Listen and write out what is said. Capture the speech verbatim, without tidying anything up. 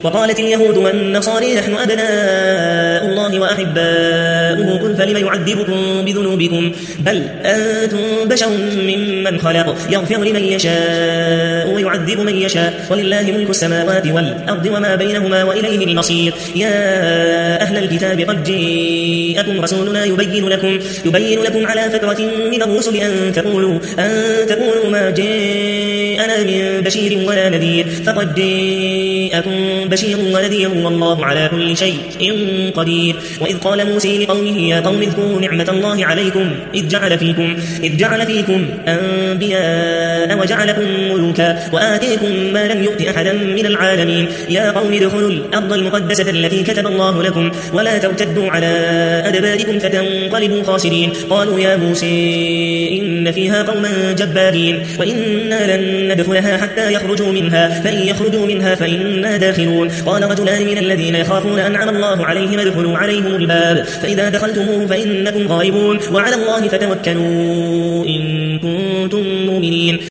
وقالت اليهود والنصارى نحن أبناء الله وأحباؤه قل فلم يعذبكم بذنوبكم بل أنتم بشر ممن خلق يغفر لمن يشاء ويعذب من يشاء ولله ملك السماوات والأرض وما بينهما وإليه المصير. يا أهل الكتاب قد جاءكم رسولنا يبين لكم يبين لكم على فترة من الرسل أن تقولوا أن تقولوا ما جاءنا من بشير ولا نذير فقد جاءكم بشير ونذير والله على كل شيء قدير. وإذ قال موسى لقومه يا قوم اذكروا نعمة الله عليكم إذ جعل فيكم إذ جعل فيكم أنبياء وجعلكم ملوكا وآتيكم ما لم يؤت أحدا من العالمين. يا قوم ادخلوا الأرض المقدسة التي كتب الله لكم ولا ترتدوا على أدباركم فتنقلبوا خاسرين. قالوا يا موسى إن فيها قوما جبارين وإنا لن ندخلها حتى يخرجوا منها فإن يخرجوا منها فإنا داخلون. قال رجلان من الذين يخافون أنعم الله عليهم ادخلوا عليهم الباب فإذا دخلتموه فإنكم غالبون وعلى الله فتوكلوا إن كنتم مؤمنين.